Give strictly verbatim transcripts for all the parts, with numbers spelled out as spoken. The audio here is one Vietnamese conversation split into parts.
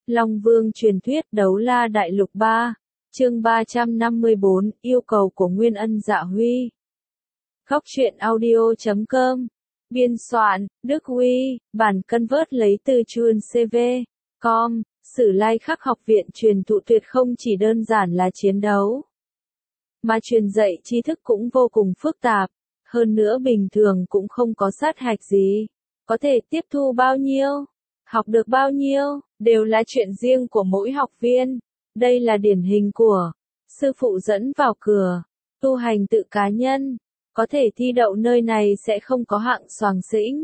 Long Vương truyền thuyết Đấu La Đại Lục ba, chương ba trăm năm mươi bốn, yêu cầu của Nguyên Ân Dạ Huy. Khóc truyện audio chấm com. Biên soạn, Đức Huy, bản cân vớt lấy từ chuan xê vê. Com, Sử Lai Khắc học viện truyền thụ tuyệt không chỉ đơn giản là chiến đấu, mà truyền dạy tri thức cũng vô cùng phức tạp. Hơn nữa bình thường cũng không có sát hạch gì. Có thể tiếp thu bao nhiêu, học được bao nhiêu, đều là chuyện riêng của mỗi học viên. Đây là điển hình của sư phụ dẫn vào cửa, tu hành tự cá nhân. Có thể thi đậu nơi này sẽ không có hạng xoàng xĩnh.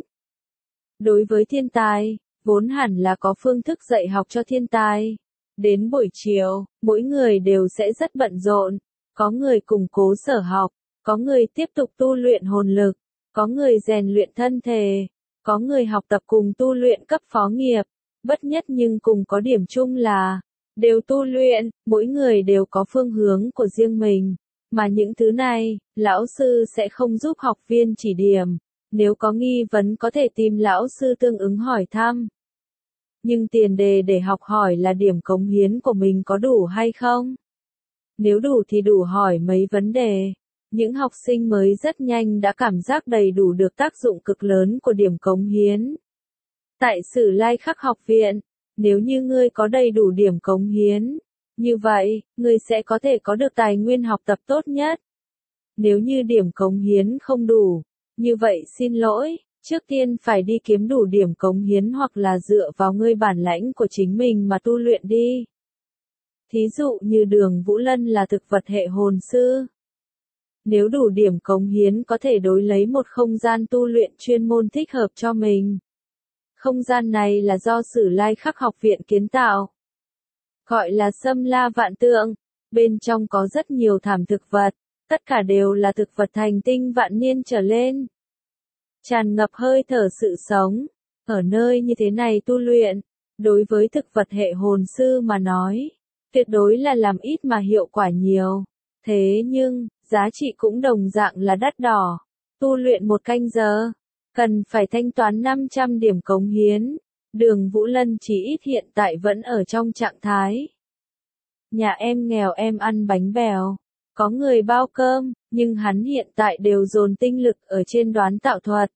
Đối với thiên tài, vốn hẳn là có phương thức dạy học cho thiên tài. Đến buổi chiều, mỗi người đều sẽ rất bận rộn. Có người củng cố sở học, có người tiếp tục tu luyện hồn lực, có người rèn luyện thân thể, có người học tập cùng tu luyện cấp phó nghiệp. Bất nhất nhưng cùng có điểm chung là, đều tu luyện, mỗi người đều có phương hướng của riêng mình. Mà những thứ này, lão sư sẽ không giúp học viên chỉ điểm. Nếu có nghi vấn có thể tìm lão sư tương ứng hỏi thăm. Nhưng tiền đề để học hỏi là điểm cống hiến của mình có đủ hay không? Nếu đủ thì đủ hỏi mấy vấn đề. Những học sinh mới rất nhanh đã cảm giác đầy đủ được tác dụng cực lớn của điểm cống hiến. Tại Sử Lai Khắc học viện, nếu như ngươi có đầy đủ điểm cống hiến, như vậy, ngươi sẽ có thể có được tài nguyên học tập tốt nhất. Nếu như điểm cống hiến không đủ, như vậy xin lỗi, trước tiên phải đi kiếm đủ điểm cống hiến hoặc là dựa vào ngươi bản lãnh của chính mình mà tu luyện đi. Thí dụ như Đường Vũ Lân là thực vật hệ hồn sư. Nếu đủ điểm cống hiến có thể đối lấy một không gian tu luyện chuyên môn thích hợp cho mình. Không gian này là do Sử Lai Khắc học viện kiến tạo. Gọi là Sâm La Vạn Tượng, bên trong có rất nhiều thảm thực vật, tất cả đều là thực vật thành tinh vạn niên trở lên. Tràn ngập hơi thở sự sống, ở nơi như thế này tu luyện, đối với thực vật hệ hồn sư mà nói, tuyệt đối là làm ít mà hiệu quả nhiều. Thế nhưng, giá trị cũng đồng dạng là đắt đỏ. Tu luyện một canh giờ, cần phải thanh toán năm trăm điểm cống hiến. Đường Vũ Lân chỉ ít hiện tại vẫn ở trong trạng thái. Nhà em nghèo em ăn bánh bèo. Có người bao cơm, nhưng hắn hiện tại đều dồn tinh lực ở trên đoán tạo thuật.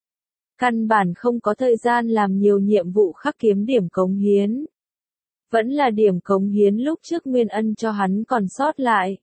Căn bản không có thời gian làm nhiều nhiệm vụ khắc kiếm điểm cống hiến. Vẫn là điểm cống hiến lúc trước Nguyên Ân cho hắn còn sót lại.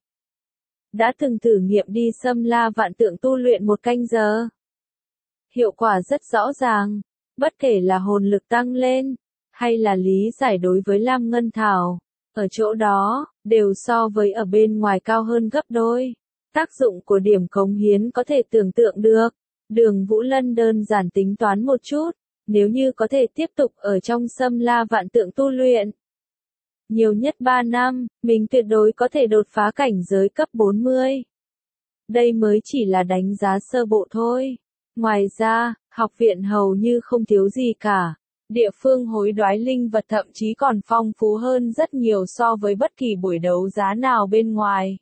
Đã từng thử nghiệm đi Sâm La Vạn Tượng tu luyện một canh giờ. Hiệu quả rất rõ ràng, bất kể là hồn lực tăng lên, hay là lý giải đối với Lam Ngân Thảo, ở chỗ đó, đều so với ở bên ngoài cao hơn gấp đôi. Tác dụng của điểm cống hiến có thể tưởng tượng được. Đường Vũ Lân đơn giản tính toán một chút, nếu như có thể tiếp tục ở trong Sâm La Vạn Tượng tu luyện. Nhiều nhất ba năm, mình tuyệt đối có thể đột phá cảnh giới cấp bốn mươi. Đây mới chỉ là đánh giá sơ bộ thôi. Ngoài ra, học viện hầu như không thiếu gì cả. Địa phương hối đoái linh vật thậm chí còn phong phú hơn rất nhiều so với bất kỳ buổi đấu giá nào bên ngoài.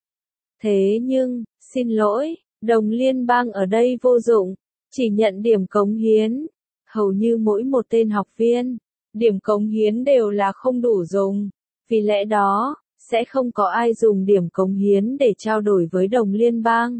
Thế nhưng, xin lỗi, đồng liên bang ở đây vô dụng, chỉ nhận điểm cống hiến. Hầu như mỗi một tên học viên, điểm cống hiến đều là không đủ dùng. Vì lẽ đó, sẽ không có ai dùng điểm cống hiến để trao đổi với đồng liên bang.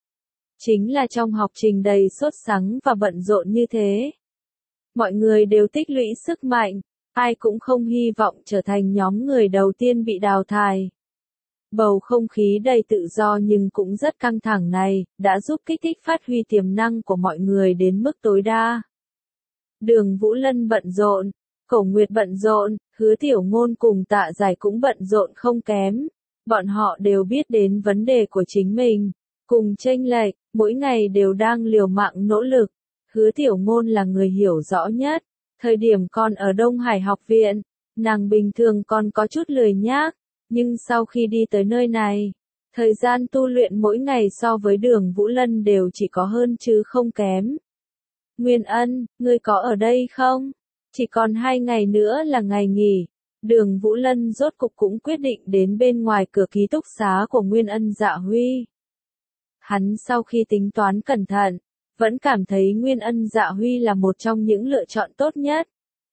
Chính là trong học trình đầy sốt sắng và bận rộn như thế. Mọi người đều tích lũy sức mạnh, ai cũng không hy vọng trở thành nhóm người đầu tiên bị đào thải. Bầu không khí đầy tự do nhưng cũng rất căng thẳng này, đã giúp kích thích phát huy tiềm năng của mọi người đến mức tối đa. Đường Vũ Lân bận rộn, Cổ Nguyệt bận rộn, Hứa Tiểu Ngôn cùng Tạ Giải cũng bận rộn không kém. Bọn họ đều biết đến vấn đề của chính mình, cùng chênh lệch, mỗi ngày đều đang liều mạng nỗ lực. Hứa Tiểu Ngôn là người hiểu rõ nhất. Thời điểm còn ở Đông Hải học viện, nàng bình thường còn có chút lười nhác, nhưng sau khi đi tới nơi này, thời gian tu luyện mỗi ngày so với Đường Vũ Lân đều chỉ có hơn chứ không kém. Nguyên Ân, ngươi có ở đây không? Chỉ còn hai ngày nữa là ngày nghỉ. Đường Vũ Lân rốt cục cũng quyết định đến bên ngoài cửa ký túc xá của Nguyên Ân Dạ Huy. Hắn sau khi tính toán cẩn thận, vẫn cảm thấy Nguyên Ân Dạ Huy là một trong những lựa chọn tốt nhất.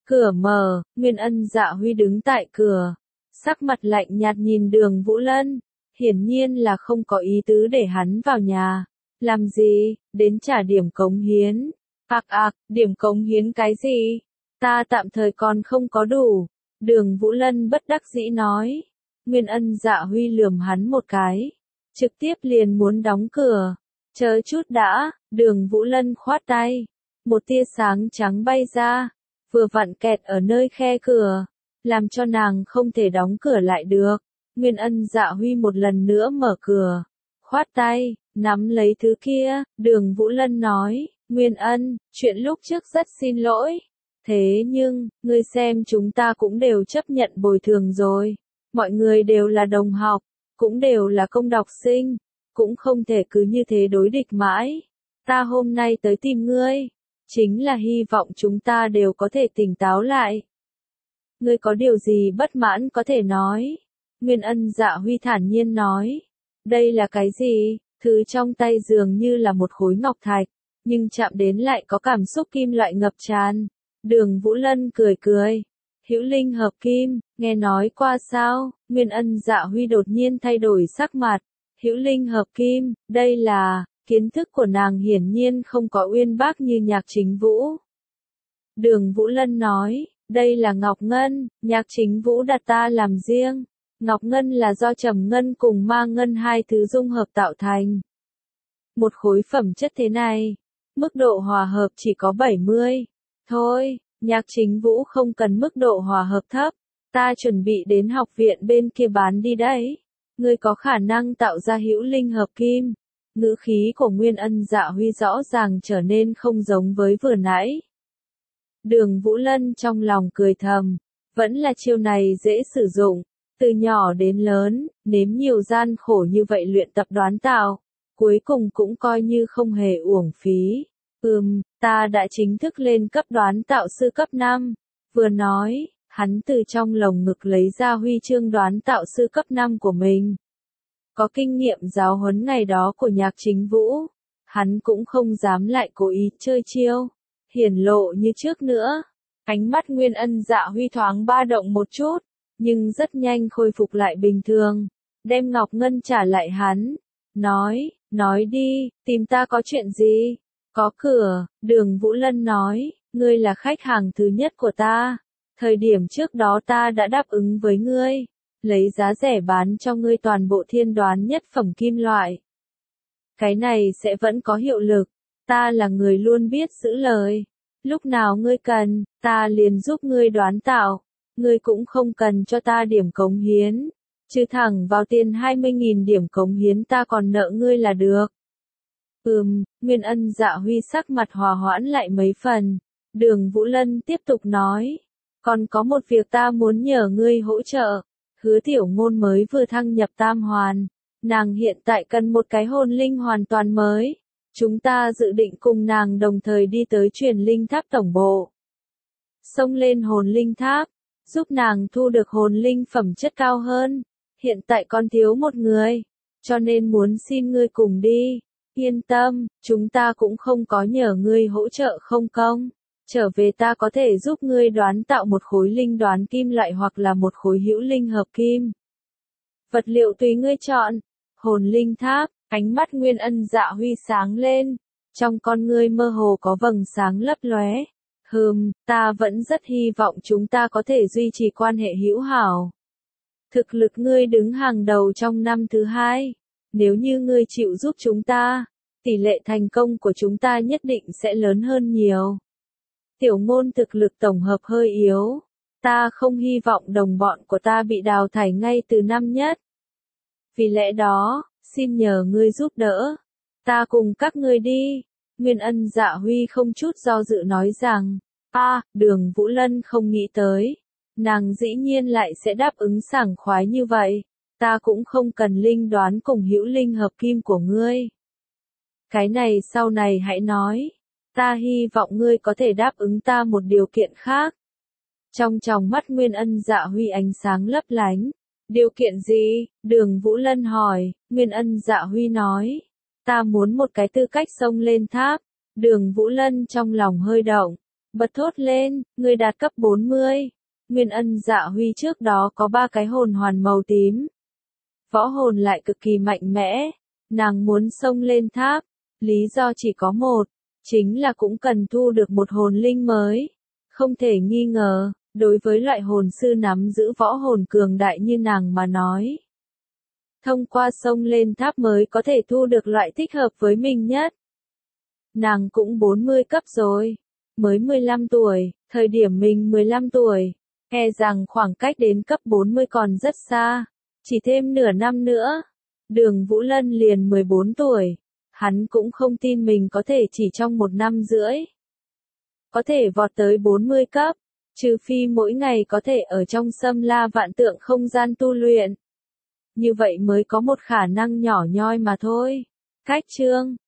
Cửa mở, Nguyên Ân Dạ Huy đứng tại cửa, sắc mặt lạnh nhạt nhìn Đường Vũ Lân, hiển nhiên là không có ý tứ để hắn vào nhà. Làm gì, đến trả điểm cống hiến. Ạc ạc, điểm cống hiến cái gì? Ta tạm thời còn không có đủ. Đường Vũ Lân bất đắc dĩ nói. Nguyên Ân Dạ Huy lườm hắn một cái, trực tiếp liền muốn đóng cửa. Chờ chút đã, Đường Vũ Lân khoát tay. Một tia sáng trắng bay ra, vừa vặn kẹt ở nơi khe cửa, làm cho nàng không thể đóng cửa lại được. Nguyên Ân Dạ Huy một lần nữa mở cửa, khoát tay, nắm lấy thứ kia. Đường Vũ Lân nói, Nguyên Ân, chuyện lúc trước rất xin lỗi. Thế nhưng, ngươi xem chúng ta cũng đều chấp nhận bồi thường rồi. Mọi người đều là đồng học, cũng đều là công đọc sinh, cũng không thể cứ như thế đối địch mãi. Ta hôm nay tới tìm ngươi, chính là hy vọng chúng ta đều có thể tỉnh táo lại. Ngươi có điều gì bất mãn có thể nói. Nguyên Ân Dạ Huy thản nhiên nói. Đây là cái gì? Thứ trong tay dường như là một khối ngọc thạch, nhưng chạm đến lại có cảm xúc kim loại ngập tràn. Đường Vũ Lân cười cười. Hữu linh hợp kim, nghe nói qua sao? Nguyên Ân Dạ Huy đột nhiên thay đổi sắc mặt. Hữu linh hợp kim, đây là... Kiến thức của nàng hiển nhiên không có uyên bác như Nhạc Chính Vũ. Đường Vũ Lân nói, đây là Ngọc Ngân, Nhạc Chính Vũ đặt ta làm riêng. Ngọc Ngân là do trầm ngân cùng ma ngân hai thứ dung hợp tạo thành. Một khối phẩm chất thế này, mức độ hòa hợp chỉ có bảy mươi. Thôi, Nhạc Chính Vũ không cần mức độ hòa hợp thấp, ta chuẩn bị đến học viện bên kia bán đi đấy. Ngươi có khả năng tạo ra hữu linh hợp kim. Ngữ khí của Nguyên Ân Dạ Huy rõ ràng trở nên không giống với vừa nãy. Đường Vũ Lân trong lòng cười thầm, vẫn là chiêu này dễ sử dụng, từ nhỏ đến lớn, nếm nhiều gian khổ như vậy luyện tập đoán tạo, cuối cùng cũng coi như không hề uổng phí. Ừm, ta đã chính thức lên cấp đoán tạo sư cấp năm, vừa nói, hắn từ trong lồng ngực lấy ra huy chương đoán tạo sư cấp năm của mình. Có kinh nghiệm giáo huấn ngày đó của Nhạc Chính Vũ, hắn cũng không dám lại cố ý chơi chiêu, hiển lộ như trước nữa. Ánh mắt Nguyên Ân Dạ Huy thoáng ba động một chút, nhưng rất nhanh khôi phục lại bình thường, đem Ngọc Ngân trả lại hắn, nói, nói đi, tìm ta có chuyện gì? Có cửa, Đường Vũ Lân nói, ngươi là khách hàng thứ nhất của ta, thời điểm trước đó ta đã đáp ứng với ngươi. Lấy giá rẻ bán cho ngươi toàn bộ thiên đoán nhất phẩm kim loại. Cái này sẽ vẫn có hiệu lực, ta là người luôn biết giữ lời. Lúc nào ngươi cần, ta liền giúp ngươi đoán tạo, ngươi cũng không cần cho ta điểm cống hiến. Chứ thẳng vào tiền hai mươi nghìn điểm cống hiến ta còn nợ ngươi là được. Ừm, Nguyên Ân Dạ Huy sắc mặt hòa hoãn lại mấy phần. Đường Vũ Lân tiếp tục nói, còn có một việc ta muốn nhờ ngươi hỗ trợ. Hứa Tiểu Ngôn mới vừa thăng nhập tam hoàn, nàng hiện tại cần một cái hồn linh hoàn toàn mới. Chúng ta dự định cùng nàng đồng thời đi tới truyền linh tháp tổng bộ. Xông lên hồn linh tháp, giúp nàng thu được hồn linh phẩm chất cao hơn. Hiện tại còn thiếu một người, cho nên muốn xin ngươi cùng đi. Yên tâm, chúng ta cũng không có nhờ ngươi hỗ trợ không công. Trở về ta có thể giúp ngươi đoán tạo một khối linh đoán kim loại hoặc là một khối hữu linh hợp kim. Vật liệu tùy ngươi chọn. Hồn linh tháp, ánh mắt Nguyên Ân Dạ Huy sáng lên, trong con ngươi mơ hồ có vầng sáng lấp lóe. Hừm, ta vẫn rất hy vọng chúng ta có thể duy trì quan hệ hữu hảo. Thực lực ngươi đứng hàng đầu trong năm thứ hai. Nếu như ngươi chịu giúp chúng ta, tỷ lệ thành công của chúng ta nhất định sẽ lớn hơn nhiều. Tiểu Ngôn thực lực tổng hợp hơi yếu. Ta không hy vọng đồng bọn của ta bị đào thải ngay từ năm nhất. Vì lẽ đó, xin nhờ ngươi giúp đỡ. Ta cùng các ngươi đi. Nguyên Ân Dạ Huy không chút do dự nói rằng, a, à, Đường Vũ Lân không nghĩ tới. Nàng dĩ nhiên lại sẽ đáp ứng sảng khoái như vậy. Ta cũng không cần linh đoán cùng hữu linh hợp kim của ngươi. Cái này sau này hãy nói. Ta hy vọng ngươi có thể đáp ứng ta một điều kiện khác. Trong tròng mắt Nguyên Ân Dạ Huy ánh sáng lấp lánh. Điều kiện gì? Đường Vũ Lân hỏi. Nguyên Ân Dạ Huy nói. Ta muốn một cái tư cách xông lên tháp. Đường Vũ Lân trong lòng hơi động. bật thốt lên, người đạt cấp bốn mươi. Nguyên Ân Dạ Huy trước đó có ba cái hồn hoàn màu tím. Võ hồn lại cực kỳ mạnh mẽ. Nàng muốn xông lên tháp. Lý do chỉ có một. Chính là cũng cần thu được một hồn linh mới. Không thể nghi ngờ, đối với loại hồn sư nắm giữ võ hồn cường đại như nàng mà nói. Thông qua xông lên tháp mới có thể thu được loại thích hợp với mình nhất. Nàng cũng bốn mươi cấp rồi. Mới mười lăm tuổi, thời điểm mình mười lăm tuổi. E rằng khoảng cách đến cấp bốn mươi còn rất xa. Chỉ thêm nửa năm nữa. Đường Vũ Lân liền mười bốn tuổi. Hắn cũng không tin mình có thể chỉ trong một năm rưỡi. Có thể vọt tới bốn mươi cấp. Trừ phi mỗi ngày có thể ở trong xâm la vạn tượng không gian tu luyện. Như vậy mới có một khả năng nhỏ nhoi mà thôi. Cách chương